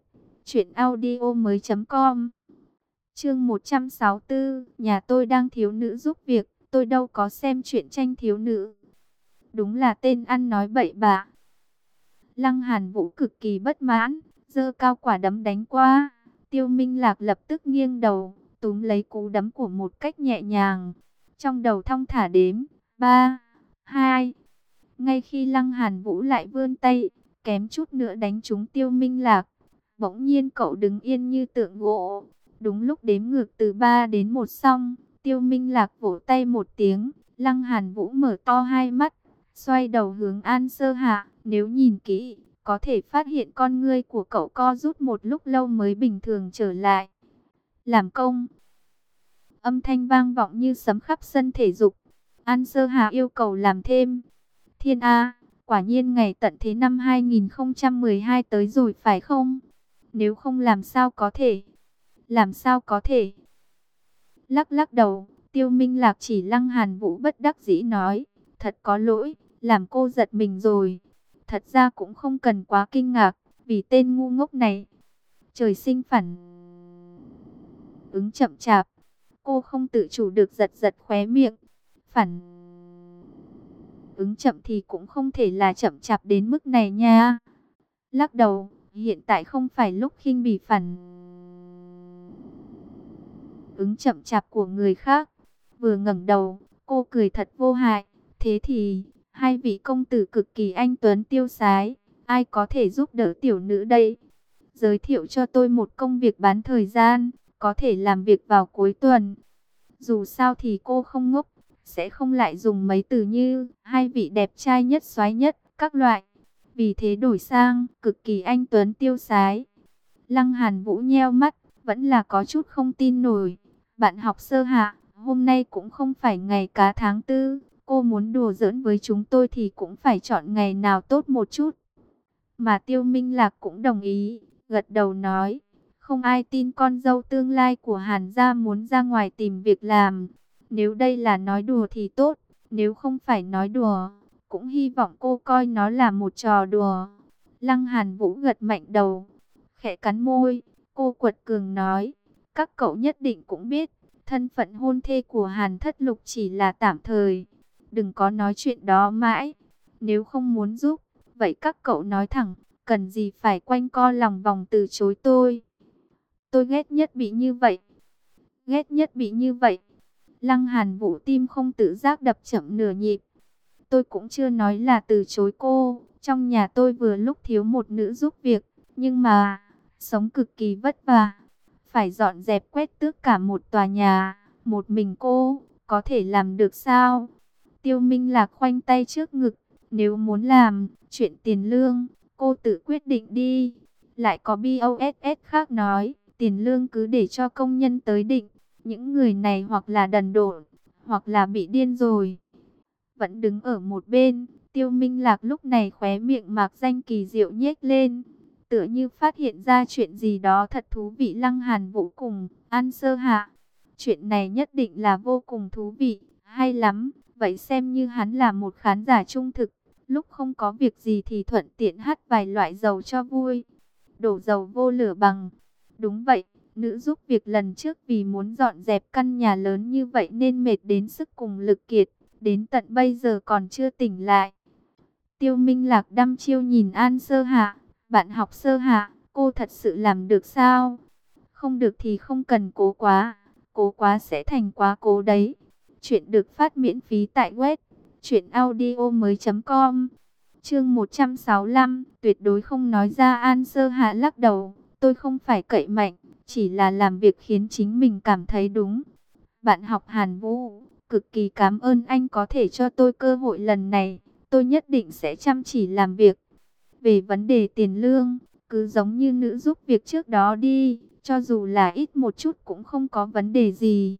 truyệnaudiomoi.com. Chương 164, nhà tôi đang thiếu nữ giúp việc, tôi đâu có xem truyện tranh thiếu nữ. Đúng là tên ăn nói bậy bạ. Lăng Hàn Vũ cực kỳ bất mãn, giơ cao quả đấm đánh qua. Tiêu Minh Lạc lập tức nghiêng đầu, túm lấy cú đấm của một cách nhẹ nhàng. Trong đầu thong thả đếm, 3, 2. Ngay khi Lăng Hàn Vũ lại vươn tay, kém chút nữa đánh trúng Tiêu Minh Lạc. Bỗng nhiên cậu đứng yên như tượng gỗ. Đúng lúc đếm ngược từ 3 đến 1 xong, Tiêu Minh Lạc vỗ tay một tiếng, Lăng Hàn Vũ mở to hai mắt, xoay đầu hướng An Sơ Hạ. Nếu nhìn kỹ, có thể phát hiện con ngươi của cậu co rút một lúc lâu mới bình thường trở lại. Làm công. Âm thanh vang vọng như sấm khắp sân thể dục. An Sơ Hạ yêu cầu làm thêm. Thiên A, quả nhiên ngày tận thế năm 2012 tới rồi phải không? Nếu không làm sao có thể? Làm sao có thể? Lắc lắc đầu, Tiêu Minh Lạc chỉ Lăng Hàn Vũ bất đắc dĩ nói. Thật có lỗi, làm cô giật mình rồi. Thật ra cũng không cần quá kinh ngạc, vì tên ngu ngốc này. Trời sinh phản ứng chậm chạp. Cô không tự chủ được giật giật khóe miệng. Phản ứng chậm thì cũng không thể là chậm chạp đến mức này nha. Lắc đầu, hiện tại không phải lúc khinh bỉ phản ứng chậm chạp của người khác. Vừa ngẩng đầu, cô cười thật vô hại. Thế thì, hai vị công tử cực kỳ anh tuấn tiêu sái, ai có thể giúp đỡ tiểu nữ đây? Giới thiệu cho tôi một công việc bán thời gian, có thể làm việc vào cuối tuần. Dù sao thì cô không ngốc, sẽ không lại dùng mấy từ như hai vị đẹp trai nhất, soái nhất, các loại. Vì thế đổi sang cực kỳ anh tuấn tiêu sái. Lăng Hàn Vũ nheo mắt, vẫn là có chút không tin nổi. Bạn học Sơ Hạ, hôm nay cũng không phải ngày cá tháng tư. Cô muốn đùa giỡn với chúng tôi thì cũng phải chọn ngày nào tốt một chút. Mà Tiêu Minh Lạc cũng đồng ý, gật đầu nói. Không ai tin con dâu tương lai của Hàn gia muốn ra ngoài tìm việc làm. Nếu đây là nói đùa thì tốt, nếu không phải nói đùa, cũng hy vọng cô coi nó là một trò đùa. Lăng Hàn Vũ gật mạnh đầu, khẽ cắn môi, cô quật cường nói. Các cậu nhất định cũng biết, thân phận hôn thê của Hàn Thất Lục chỉ là tạm thời. Đừng có nói chuyện đó mãi. Nếu không muốn giúp, vậy các cậu nói thẳng, cần gì phải quanh co lòng vòng từ chối tôi. Tôi ghét nhất bị như vậy. Ghét nhất bị như vậy. Lăng Hàn Vũ tim không tự giác đập chậm nửa nhịp. Tôi cũng chưa nói là từ chối cô. Trong nhà tôi vừa lúc thiếu một nữ giúp việc. Nhưng mà, sống cực kỳ vất vả. Phải dọn dẹp quét tước cả một tòa nhà. Một mình cô, có thể làm được sao? Tiêu Minh Lạc khoanh tay trước ngực, nếu muốn làm, chuyện tiền lương, cô tự quyết định đi. Lại có BOSS khác nói, tiền lương cứ để cho công nhân tới định. Những người này hoặc là đần độn, hoặc là bị điên rồi. Vẫn đứng ở một bên, Tiêu Minh Lạc lúc này khóe miệng mạc danh kỳ diệu nhếch lên. Tựa như phát hiện ra chuyện gì đó thật thú vị. Lăng Hàn Vũ cùng An Sơ Hạ. Chuyện này nhất định là vô cùng thú vị, hay lắm. Vậy xem như hắn là một khán giả trung thực. Lúc không có việc gì thì thuận tiện hát vài loại dầu cho vui. Đổ dầu vô lửa bằng. Đúng vậy, nữ giúp việc lần trước vì muốn dọn dẹp căn nhà lớn như vậy nên mệt đến sức cùng lực kiệt. Đến tận bây giờ còn chưa tỉnh lại. Tiêu Minh Lạc đăm chiêu nhìn An Sơ Hạ. Bạn học Sơ Hạ, cô thật sự làm được sao? Không được thì không cần cố quá. Cố quá sẽ thành quá cố đấy. Chuyện được phát miễn phí tại web truyệnaudiomoi.com. Chương 165, tuyệt đối không nói ra. An Sơ Hạ lắc đầu, tôi không phải cậy mạnh, chỉ là làm việc khiến chính mình cảm thấy đúng. Bạn học Hàn Vũ, cực kỳ cảm ơn anh có thể cho tôi cơ hội lần này, tôi nhất định sẽ chăm chỉ làm việc. Về vấn đề tiền lương, cứ giống như nữ giúp việc trước đó đi, cho dù là ít một chút cũng không có vấn đề gì.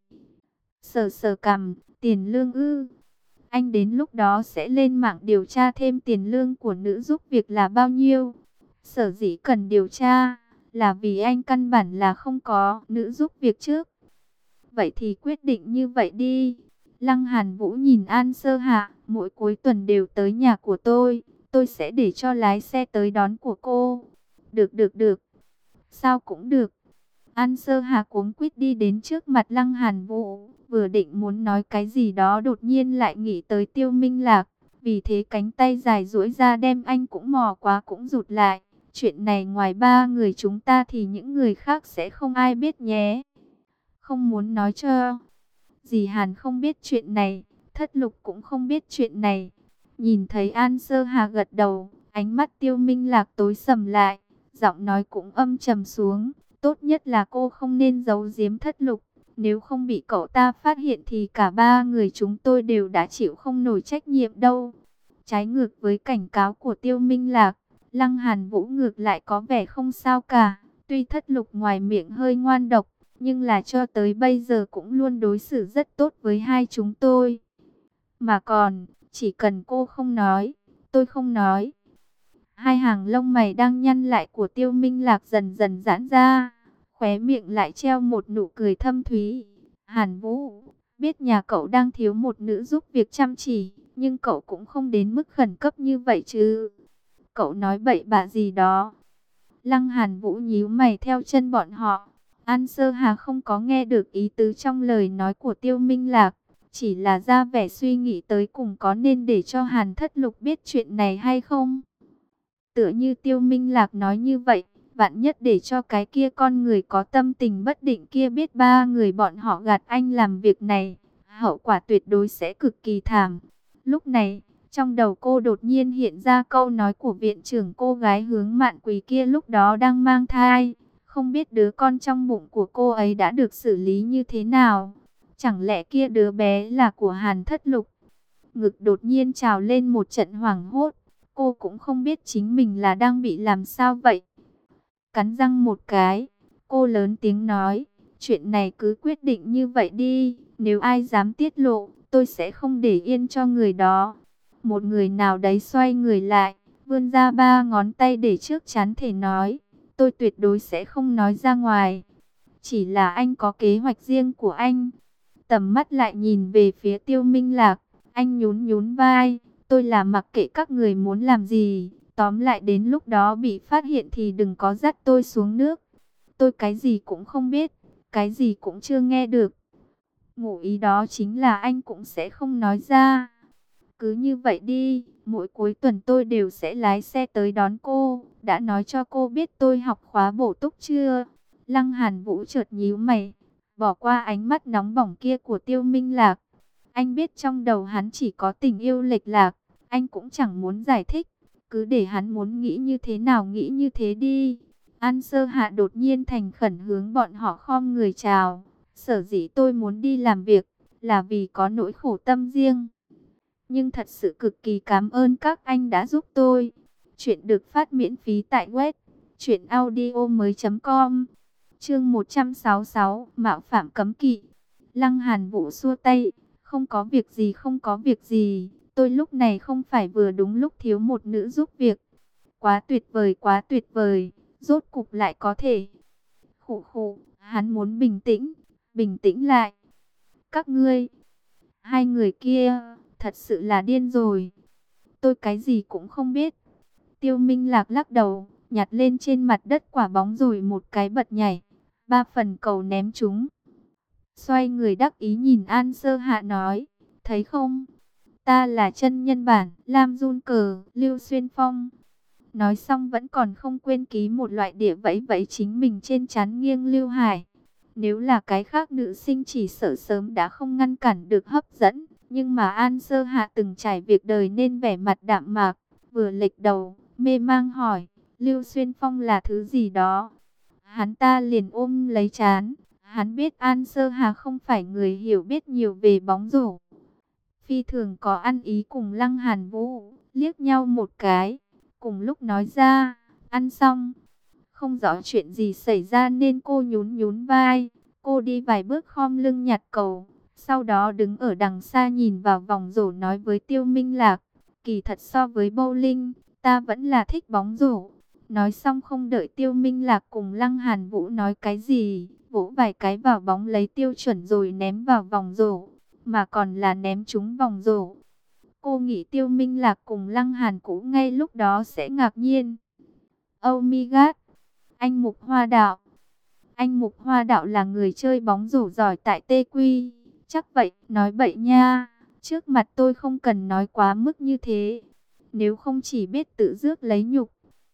Sờ sờ cằm, tiền lương ư? Anh đến lúc đó sẽ lên mạng điều tra thêm tiền lương của nữ giúp việc là bao nhiêu. Sở dĩ cần điều tra, là vì anh căn bản là không có nữ giúp việc trước. Vậy thì quyết định như vậy đi. Lăng Hàn Vũ nhìn An Sơ Hạ, mỗi cuối tuần đều tới nhà của tôi sẽ để cho lái xe tới đón của cô. Được. Sao cũng được. An Sơ Hạ cuống quýt đi đến trước mặt Lăng Hàn Vũ, vừa định muốn nói cái gì đó đột nhiên lại nghĩ tới Tiêu Minh Lạc, vì thế cánh tay dài duỗi ra đem anh cũng mò quá cũng rụt lại. Chuyện này ngoài ba người chúng ta thì những người khác sẽ không ai biết nhé. Không muốn nói cho. Dì Hàn không biết chuyện này, Thất Lục cũng không biết chuyện này. Nhìn thấy An Sơ Hà gật đầu, ánh mắt Tiêu Minh Lạc tối sầm lại, giọng nói cũng âm trầm xuống. Tốt nhất là cô không nên giấu giếm Thất Lục, nếu không bị cậu ta phát hiện thì cả ba người chúng tôi đều đã chịu không nổi trách nhiệm đâu. Trái ngược với cảnh cáo của Tiêu Minh Lạc, Lăng Hàn Vũ ngược lại có vẻ không sao cả. Tuy Thất Lục ngoài miệng hơi ngoan độc, nhưng là cho tới bây giờ cũng luôn đối xử rất tốt với hai chúng tôi. Mà còn, chỉ cần cô không nói, tôi không nói. Hai hàng lông mày đang nhăn lại của Tiêu Minh Lạc dần dần giãn ra, khóe miệng lại treo một nụ cười thâm thúy. Hàn Vũ, biết nhà cậu đang thiếu một nữ giúp việc chăm chỉ, nhưng cậu cũng không đến mức khẩn cấp như vậy chứ. Cậu nói bậy bạ gì đó. Lăng Hàn Vũ nhíu mày theo chân bọn họ. An Sơ Hà không có nghe được ý tứ trong lời nói của Tiêu Minh Lạc, chỉ là ra vẻ suy nghĩ tới cùng có nên để cho Hàn Thất Lục biết chuyện này hay không. Tựa như Tiêu Minh Lạc nói như vậy, vạn nhất để cho cái kia con người có tâm tình bất định kia biết ba người bọn họ gạt anh làm việc này, hậu quả tuyệt đối sẽ cực kỳ thảm. Lúc này, trong đầu cô đột nhiên hiện ra câu nói của viện trưởng cô gái Hướng Mạn Quỳ kia lúc đó đang mang thai. Không biết đứa con trong bụng của cô ấy đã được xử lý như thế nào. Chẳng lẽ kia đứa bé là của Hàn Thất Lục? Ngực đột nhiên trào lên một trận hoảng hốt. Cô cũng không biết chính mình là đang bị làm sao vậy. Cắn răng một cái, cô lớn tiếng nói, chuyện này cứ quyết định như vậy đi. Nếu ai dám tiết lộ, tôi sẽ không để yên cho người đó. Một người nào đấy xoay người lại, vươn ra ba ngón tay để trước chắn thể nói, tôi tuyệt đối sẽ không nói ra ngoài. Chỉ là anh có kế hoạch riêng của anh. Tầm mắt lại nhìn về phía Tiêu Minh Lạc, anh nhún nhún vai, tôi là mặc kệ các người muốn làm gì. Tóm lại đến lúc đó bị phát hiện thì đừng có dắt tôi xuống nước. Tôi cái gì cũng không biết, cái gì cũng chưa nghe được. Ngụ ý đó chính là anh cũng sẽ không nói ra. Cứ như vậy đi, mỗi cuối tuần tôi đều sẽ lái xe tới đón cô. Đã nói cho cô biết tôi học khóa bổ túc chưa? Lăng Hàn Vũ chợt nhíu mày, bỏ qua ánh mắt nóng bỏng kia của Tiêu Minh Lạc. Anh biết trong đầu hắn chỉ có tình yêu lệch lạc, anh cũng chẳng muốn giải thích. Cứ để hắn muốn nghĩ như thế nào nghĩ như thế đi. An Sơ Hạ đột nhiên thành khẩn hướng bọn họ khom người chào. Sở dĩ tôi muốn đi làm việc là vì có nỗi khổ tâm riêng. Nhưng thật sự cực kỳ cảm ơn các anh đã giúp tôi. Chuyện được phát miễn phí tại web truyệnaudiomoi.com. Chương 166, mạo phạm cấm kỵ. Lăng Hàn Vũ xua tay, không có việc gì, không có việc gì, tôi lúc này không phải vừa đúng lúc thiếu một nữ giúp việc. Quá tuyệt vời, rốt cục lại có thể. Khụ khụ, hắn muốn bình tĩnh lại. Các ngươi, hai người kia, thật sự là điên rồi. Tôi cái gì cũng không biết. Tiêu Minh Lạc lắc đầu, nhặt lên trên mặt đất quả bóng rồi một cái bật nhảy. 3 phần cầu ném chúng. Xoay người đắc ý nhìn An Sơ Hạ nói, thấy không? Ta là chân nhân bản, Lam Jun Cờ, Lưu Xuyên Phong. Nói xong vẫn còn không quên ký một loại địa vẫy vẫy chính mình trên trán nghiêng Lưu Hải. Nếu là cái khác nữ sinh chỉ sợ sớm đã không ngăn cản được hấp dẫn. Nhưng mà An Sơ Hạ từng trải việc đời nên vẻ mặt đạm mạc, vừa lệch đầu, mê mang hỏi, Lưu Xuyên Phong là thứ gì đó? Hắn ta liền ôm lấy trán, hắn biết An Sơ Hà không phải người hiểu biết nhiều về bóng rổ. Phi thường có ăn ý cùng Lăng Hàn Vũ, liếc nhau một cái, cùng lúc nói ra, ăn xong. Không rõ chuyện gì xảy ra nên cô nhún nhún vai, cô đi vài bước khom lưng nhặt cầu. Sau đó đứng ở đằng xa nhìn vào vòng rổ nói với Tiêu Minh Lạc, kỳ thật so với bowling, ta vẫn là thích bóng rổ. Nói xong không đợi Tiêu Minh Lạc cùng Lăng Hàn Vũ nói cái gì, vỗ vài cái vào bóng lấy tiêu chuẩn rồi ném vào vòng rổ, mà còn là ném trúng vòng rổ. Cô nghĩ Tiêu Minh Lạc cùng Lăng Hàn Vũ ngay lúc đó sẽ ngạc nhiên. Oh my god, anh Mục Hoa Đạo. Anh Mục Hoa Đạo là người chơi bóng rổ giỏi tại TQ. Chắc vậy, nói bậy nha. Trước mặt tôi không cần nói quá mức như thế. Nếu không chỉ biết tự rước lấy nhục.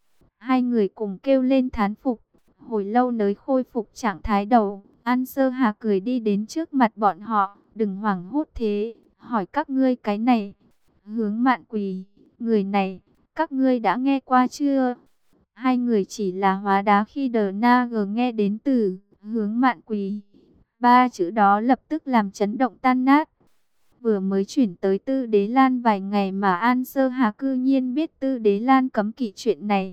Hai người cùng kêu lên thán phục. Hồi lâu mới khôi phục trạng thái đầu. An Sơ Hà cười đi đến trước mặt bọn họ. Đừng hoảng hốt thế. Hỏi các ngươi cái này. Hướng Mạn Quỳ. Người này, các ngươi đã nghe qua chưa? Hai người chỉ là hóa đá khi DNG nghe đến từ Hướng Mạn Quỳ. Ba chữ đó lập tức làm chấn động tan nát. Vừa mới chuyển tới Tư Đế Lan vài ngày mà An Sơ Hà cư nhiên biết Tư Đế Lan cấm kỵ chuyện này.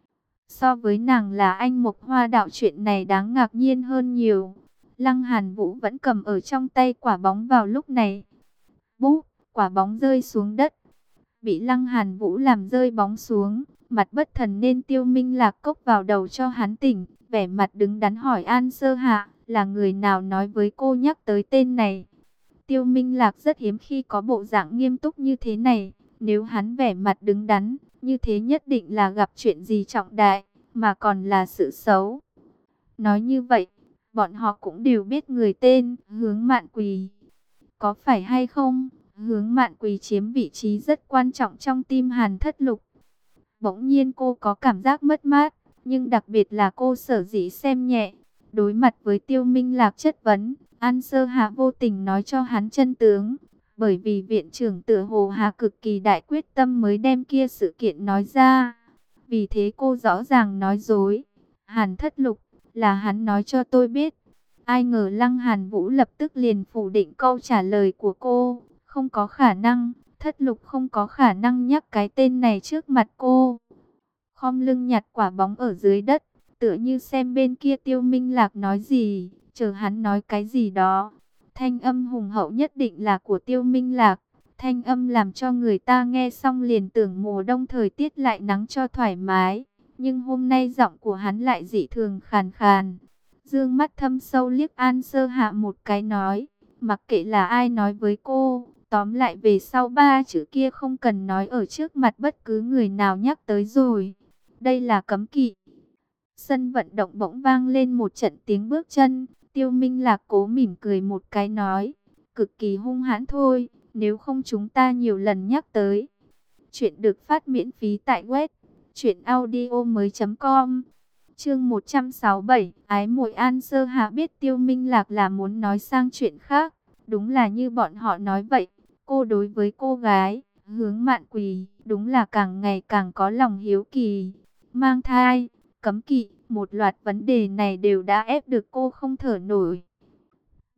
So với nàng là anh Mộc Hoa Đạo, chuyện này đáng ngạc nhiên hơn nhiều. Lăng Hàn Vũ vẫn cầm ở trong tay quả bóng vào lúc này. Búp, quả bóng rơi xuống đất. Bị Lăng Hàn Vũ làm rơi bóng xuống. Mặt bất thần nên Tiêu Minh Lạc cốc vào đầu cho hắn tỉnh. Vẻ mặt đứng đắn hỏi An Sơ Hạ, là người nào nói với cô nhắc tới tên này? Tiêu Minh Lạc rất hiếm khi có bộ dạng nghiêm túc như thế này. Nếu hắn vẻ mặt đứng đắn, như thế nhất định là gặp chuyện gì trọng đại, mà còn là sự xấu. Nói như vậy, bọn họ cũng đều biết người tên Hướng Mạn Quỳ. Có phải hay không? Hướng Mạn Quỳ chiếm vị trí rất quan trọng trong tim Hàn Thất Lục. Bỗng nhiên cô có cảm giác mất mát, nhưng đặc biệt là cô sở dĩ xem nhẹ. Đối mặt với Tiêu Minh Lạc chất vấn, An Sơ Hạ vô tình nói cho hắn chân tướng. Bởi vì viện trưởng tựa hồ Hà cực kỳ đại quyết tâm mới đem kia sự kiện nói ra. Vì thế cô rõ ràng nói dối. Hàn Thất Lục, là hắn nói cho tôi biết. Ai ngờ Lăng Hàn Vũ lập tức liền phủ định câu trả lời của cô. Không có khả năng, Thất Lục không có khả năng nhắc cái tên này trước mặt cô. Khom lưng nhặt quả bóng ở dưới đất, tựa như xem bên kia Tiêu Minh Lạc nói gì, chờ hắn nói cái gì đó. Thanh âm hùng hậu nhất định là của Tiêu Minh Lạc. Thanh âm làm cho người ta nghe xong liền tưởng mùa đông thời tiết lại nắng cho thoải mái. Nhưng hôm nay giọng của hắn lại dị thường khàn khàn. Dương mắt thâm sâu liếc An Sơ Hạ một cái nói, mặc kệ là ai nói với cô, tóm lại về sau ba chữ kia không cần nói ở trước mặt bất cứ người nào nhắc tới rồi. Đây là cấm kỵ. Sân vận động bỗng vang lên một trận tiếng bước chân. Tiêu Minh Lạc cố mỉm cười một cái nói, cực kỳ hung hãn thôi, nếu không chúng ta nhiều lần nhắc tới. Chuyện được phát miễn phí tại web truyệnaudiomoi.com. Chương 167, ái muội. An Sơ Hạ biết Tiêu Minh Lạc là muốn nói sang chuyện khác. Đúng là như bọn họ nói vậy, cô đối với cô gái Hướng Mạn Quỳ đúng là càng ngày càng có lòng hiếu kỳ. Mang thai, cấm kỵ, một loạt vấn đề này đều đã ép được cô không thở nổi.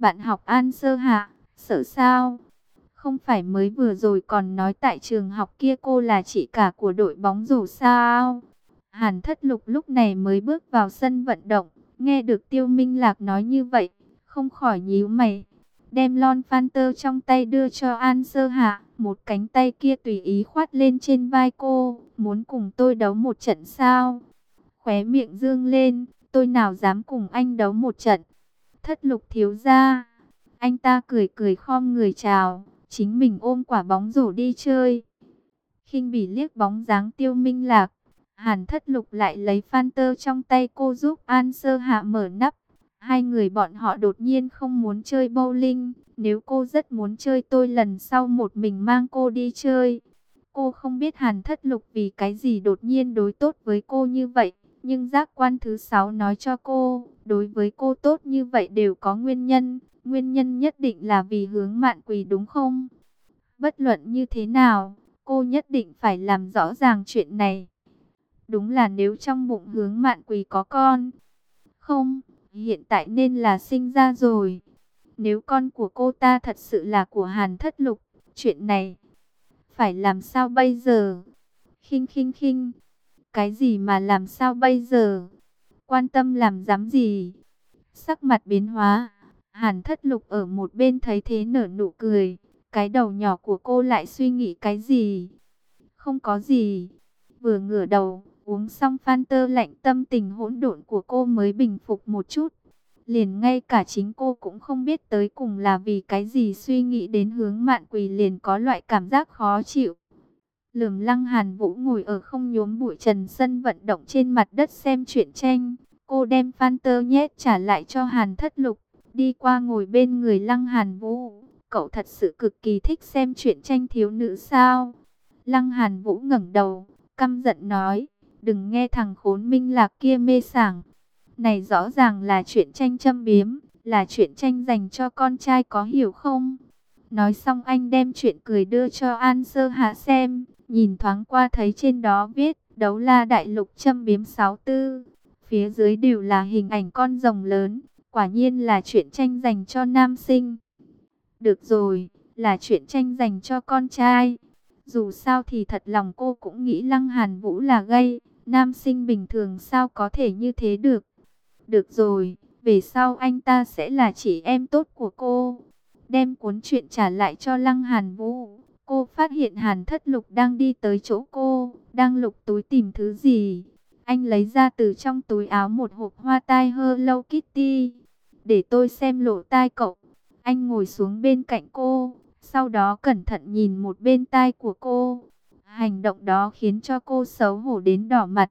Bạn học An Sơ Hạ, sợ sao? Không phải mới vừa rồi còn nói tại trường học kia cô là chị cả của đội bóng rổ sao? Hàn Thất Lục lúc này mới bước vào sân vận động, nghe được Tiêu Minh Lạc nói như vậy, không khỏi nhíu mày. Đem lon Phanter trong tay đưa cho An Sơ Hạ, một cánh tay kia tùy ý khoát lên trên vai cô, muốn cùng tôi đấu một trận sao? Khóe miệng dương lên, tôi nào dám cùng anh đấu một trận. Thất Lục thiếu gia. Anh ta cười cười khom người chào, chính mình ôm quả bóng rổ đi chơi. Khinh bỉ liếc bóng dáng Tiêu Minh Lạc, Hàn Thất Lục lại lấy Phanter trong tay cô giúp An Sơ Hạ mở nắp. Hai người bọn họ đột nhiên không muốn chơi bowling, nếu cô rất muốn chơi tôi lần sau một mình mang cô đi chơi. Cô không biết Hàn Thất Lục vì cái gì đột nhiên đối tốt với cô như vậy, nhưng giác quan thứ 6 nói cho cô, đối với cô tốt như vậy đều có nguyên nhân. Nguyên nhân nhất định là vì Hướng Mạn Quỳ đúng không? Bất luận như thế nào, cô nhất định phải làm rõ ràng chuyện này. Đúng là nếu trong bụng Hướng Mạn Quỳ có con, không, hiện tại nên là sinh ra rồi. Nếu con của cô ta thật sự là của Hàn Thất Lục, chuyện này phải làm sao bây giờ? Khinh khinh khinh, cái gì mà làm sao bây giờ? Quan tâm làm dám gì? Sắc mặt biến hóa, Hàn Thất Lục ở một bên thấy thế nở nụ cười. Cái đầu nhỏ của cô lại suy nghĩ cái gì? Không có gì. Vừa ngửa đầu, uống xong Phanter lạnh, tâm tình hỗn độn của cô mới bình phục một chút. Liền ngay cả chính cô cũng không biết tới cùng là vì cái gì suy nghĩ đến Hướng Mạn Quỳ liền có loại cảm giác khó chịu. Lườm Lăng Hàn Vũ ngồi ở không nhốn bụi trần sân vận động trên mặt đất xem truyện tranh. Cô đem Phanter nhét trả lại cho Hàn Thất Lục, đi qua ngồi bên người Lăng Hàn Vũ. Cậu thật sự cực kỳ thích xem truyện tranh thiếu nữ sao? Lăng Hàn Vũ ngẩng đầu, căm giận nói, đừng nghe thằng khốn Minh Lạc kia mê sảng. Này rõ ràng là truyện tranh châm biếm, là truyện tranh dành cho con trai có hiểu không? Nói xong anh đem truyện cười đưa cho An Sơ Hạ xem, nhìn thoáng qua thấy trên đó viết, Đấu La Đại Lục châm biếm 64. Phía dưới đều là hình ảnh con rồng lớn, quả nhiên là truyện tranh dành cho nam sinh. Được rồi, là truyện tranh dành cho con trai. Dù sao thì thật lòng cô cũng nghĩ Lăng Hàn Vũ là gay, nam sinh bình thường sao có thể như thế được. Được rồi, về sau anh ta sẽ là chị em tốt của cô. Đem cuốn truyện trả lại cho Lăng Hàn Vũ. Cô phát hiện Hàn Thất Lục đang đi tới chỗ cô, đang lục túi tìm thứ gì. Anh lấy ra từ trong túi áo một hộp hoa tai Hello Kitty. Để tôi xem lỗ tai cậu. Anh ngồi xuống bên cạnh cô, sau đó cẩn thận nhìn một bên tai của cô. Hành động đó khiến cho cô xấu hổ đến đỏ mặt.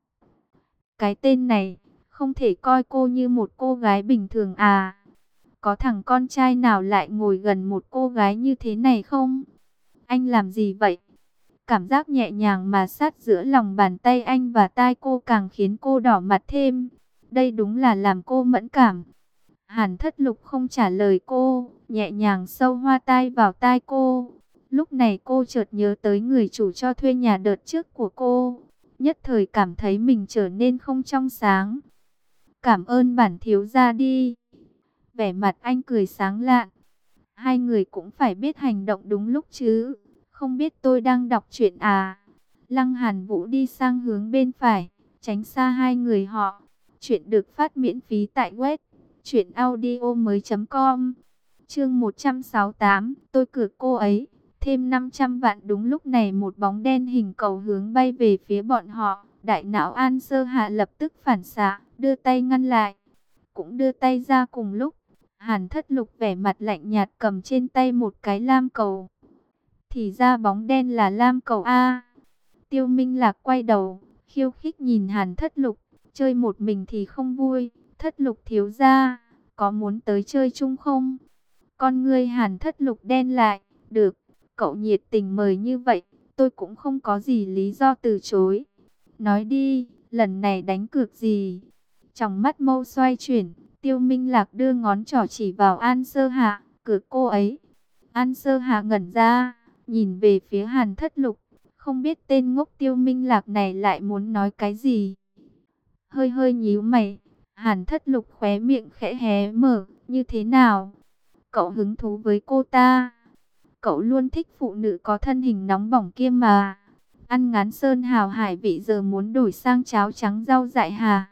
Cái tên này, không thể coi cô như một cô gái bình thường à? Có thằng con trai nào lại ngồi gần một cô gái như thế này không? Anh làm gì vậy? Cảm giác nhẹ nhàng mà sát giữa lòng bàn tay anh và tai cô càng khiến cô đỏ mặt thêm. Đây đúng là làm cô mẫn cảm. Hàn Thất Lục không trả lời cô, nhẹ nhàng sâu hoa tai vào tai cô. Lúc này cô chợt nhớ tới người chủ cho thuê nhà đợt trước của cô. Nhất thời cảm thấy mình trở nên không trong sáng. Cảm ơn bản thiếu gia đi. Vẻ mặt anh cười sáng lạn. Hai người cũng phải biết hành động đúng lúc chứ. Không biết tôi đang đọc truyện à? Lăng Hàn Vũ đi sang hướng bên phải, tránh xa hai người họ. Truyện được phát miễn phí tại web truyệnaudiomoi.com. Chương 168, tôi cược cô ấy, thêm 500 vạn. Đúng lúc này một bóng đen hình cầu hướng bay về phía bọn họ. Đại não An Sơ Hạ lập tức phản xạ, đưa tay ngăn lại, cũng đưa tay ra cùng lúc. Hàn Thất Lục vẻ mặt lạnh nhạt cầm trên tay một cái lam cầu. Thì ra bóng đen là lam cầu A. Tiêu Minh Lạc quay đầu, khiêu khích nhìn Hàn Thất Lục, chơi một mình thì không vui. Thất Lục thiếu gia, có muốn tới chơi chung không? Con ngươi Hàn Thất Lục đen lại, được, cậu nhiệt tình mời như vậy, tôi cũng không có gì lý do từ chối. Nói đi, lần này đánh cược gì? Trong mắt mâu xoay chuyển, Tiêu Minh Lạc đưa ngón trỏ chỉ vào An Sơ Hạ, cược cô ấy. An Sơ Hạ ngẩn ra, nhìn về phía Hàn Thất Lục, không biết tên ngốc Tiêu Minh Lạc này lại muốn nói cái gì. Hơi hơi nhíu mày, Hàn Thất Lục khóe miệng khẽ hé mở, như thế nào? Cậu hứng thú với cô ta. Cậu luôn thích phụ nữ có thân hình nóng bỏng kia mà. Ăn ngán sơn hào hải vị giờ muốn đổi sang cháo trắng rau dại hả?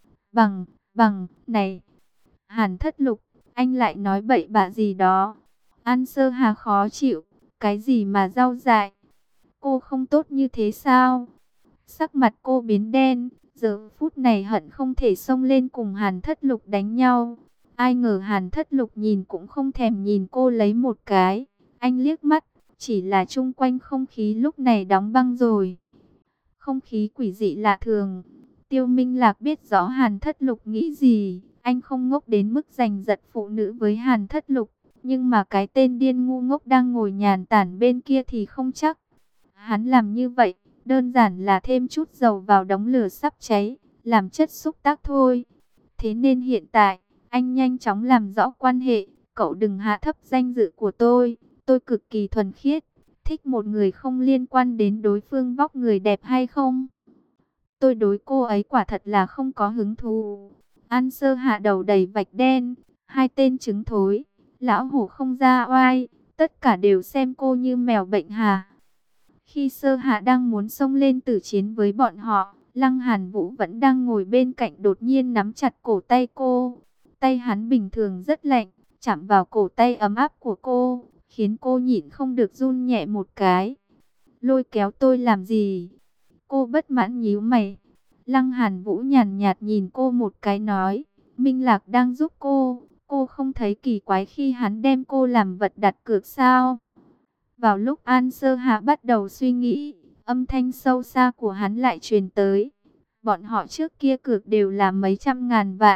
Này. Hàn Thất Lục, anh lại nói bậy bạ gì đó. An Sơ Hà khó chịu. Cái gì mà rau dại? Cô không tốt như thế sao? Sắc mặt cô biến đen. Giờ phút này hận không thể xông lên cùng Hàn Thất Lục đánh nhau. Ai ngờ Hàn Thất Lục nhìn cũng không thèm nhìn cô lấy một cái. Anh liếc mắt, chỉ là chung quanh không khí lúc này đóng băng rồi. Không khí quỷ dị lạ thường. Tiêu Minh Lạc biết rõ Hàn Thất Lục nghĩ gì. Anh không ngốc đến mức giành giật phụ nữ với Hàn Thất Lục. Nhưng mà cái tên điên ngu ngốc đang ngồi nhàn tản bên kia thì không chắc. Hắn làm như vậy, đơn giản là thêm chút dầu vào đống lửa sắp cháy, làm chất xúc tác thôi. Thế nên hiện tại, anh nhanh chóng làm rõ quan hệ. Cậu đừng hạ thấp danh dự của tôi cực kỳ thuần khiết. Thích một người không liên quan đến đối phương vóc người đẹp hay không. Tôi đối cô ấy quả thật là không có hứng thú. An Sơ Hạ đầu đầy vạch đen, hai tên trứng thối, lão hổ không ra oai, tất cả đều xem cô như mèo bệnh hà. Khi Sơ Hạ đang muốn xông lên tử chiến với bọn họ, Lăng Hàn Vũ vẫn đang ngồi bên cạnh đột nhiên nắm chặt cổ tay cô. Tay hắn bình thường rất lạnh, chạm vào cổ tay ấm áp của cô, khiến cô nhịn không được run nhẹ một cái. Lôi kéo tôi làm gì? Cô bất mãn nhíu mày. Lăng Hàn Vũ nhàn nhạt nhìn cô một cái nói, Minh Lạc đang giúp cô không thấy kỳ quái khi hắn đem cô làm vật đặt cược sao? Vào lúc An Sơ Hạ bắt đầu suy nghĩ, âm thanh sâu xa của hắn lại truyền tới. Bọn họ trước kia cược đều là mấy trăm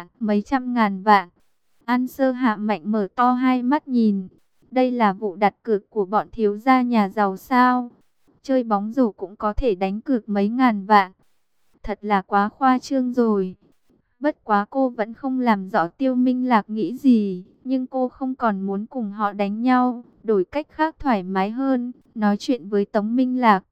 ngàn vạn. An Sơ Hạ mạnh mở to hai mắt nhìn. Đây là vụ đặt cược của bọn thiếu gia nhà giàu sao? Chơi bóng rổ cũng có thể đánh cược mấy ngàn vạn. Thật là quá khoa trương rồi. Bất quá cô vẫn không làm rõ Tiêu Minh Lạc nghĩ gì, nhưng cô không còn muốn cùng họ đánh nhau, đổi cách khác thoải mái hơn, nói chuyện với Tống Minh Lạc.